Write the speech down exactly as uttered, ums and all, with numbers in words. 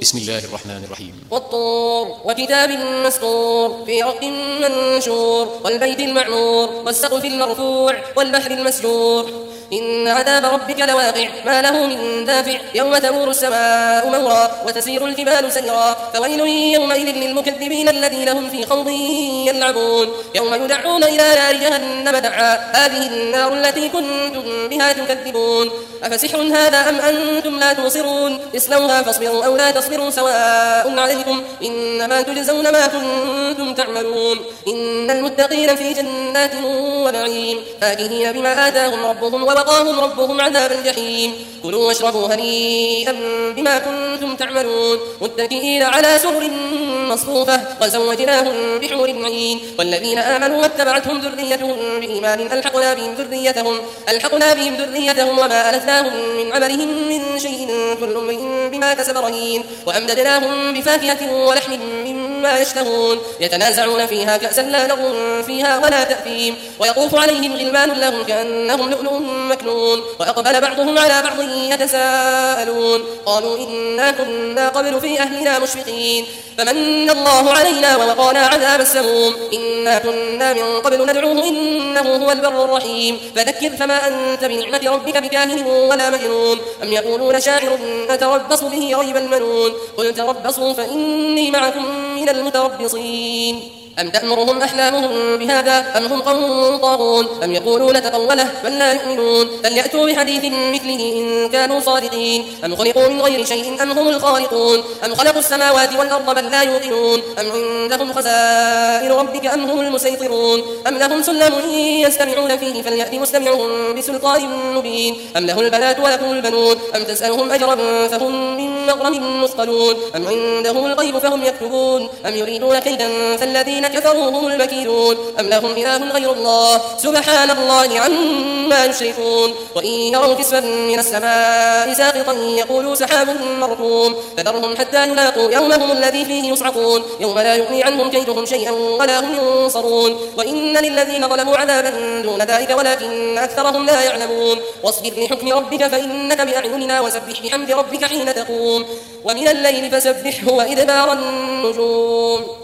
بسم الله الرحمن الرحيم. والطور وكتاب مسطور في رق منشور والبيت المعمور والسقف المرفوع والبحر المسجور إن عذاب ربك لواقع ما له من دافع يوم تمور السماء مورا وتسير الجبال سيرا فويل يومئذ للمكذبين الذين هم في خوض يلعبون يوم يدعون إلى نار جهنم دعا هذه النار التي كنتم بها تكذبون أفسحر هذا أم أنتم لا تبصرون اصلوها فاصبروا أو لا تصبروا سواء عليكم إنما تجزون ما كنتم تعملون إن المتقين في جنات ونعيم فاكهين بما آتاهم ربهم ووقاهم ربهم عذاب الجحيم كلوا واشربوا هنيئا بما كنتم تعملون متكئين على سرر مصفوفة وزوجناهم بحور عين والذين آمنوا واتبعتهم ذريتهم بإيمان ألحقنا بهم ذريتهم ألحقنا بهم ذريتهم وما ألتناهم من عملهم من شيء كل امرئ بما كسب رهين وأمددناهم بفاكهة ولحم مما يشتهون يتنازعون فيها كأسا لا لغو فيها ولا تأثيم ويطوف عليهم غلمان لهم كأنهم لؤلؤ مكنون وأقبل بعضهم على بعض يتساءلون قالوا إنا كنا قبل في أهلنا مشفقين فمن الله علينا ووقانا عذاب السموم إنا كنا من قبل ندعوه إنه هو البر الرحيم فذكر فما أنت بنعمة ربك بكاهن ولا مجنون أم يقولون شاعر نتربص به ريب المنون قل تربصوا فإني معكم من المتربصين أم تأمرهم أحلامهم بهذا أم هم قوم طاغون أم يقولون تقوله بل لا يؤمنون فليأتوا بحديث مثله إن كانوا صادقين أم خلقوا من غير شيء أم هم الخالقون أم خلقوا السماوات والأرض بل لا يوقنون أم عندهم خزائن ربك أم هم المسيطرون أم لهم سلم يستمعون فيه فليأت مستمعهم بسلطان مبين أم له البنات ولكم البنون أم تسألهم أجرا فهم من مغرم مثقلون أم عندهم الغيب فهم يكتبون أم يريدون كيدا فالذين كفروا هم المكيدون أم لهم إله غير الله سبحان الله عما يشركون وإن يروا كسفا من السماء ساقطا يقولوا سحاب مركوم فذرهم حتى يلاقوا يومهم الذي فيه يصعقون يوم لا يغني عنهم كيدهم شيئا ولا هم ينصرون وإن للذين ظلموا عذابا دون ذلك ولكن أكثرهم لا يعلمون واصبر لحكم ربك فإنك بأعيننا وسبح بحمد ربك حين تقوم ومن الليل فسبحه وإدبار النجوم.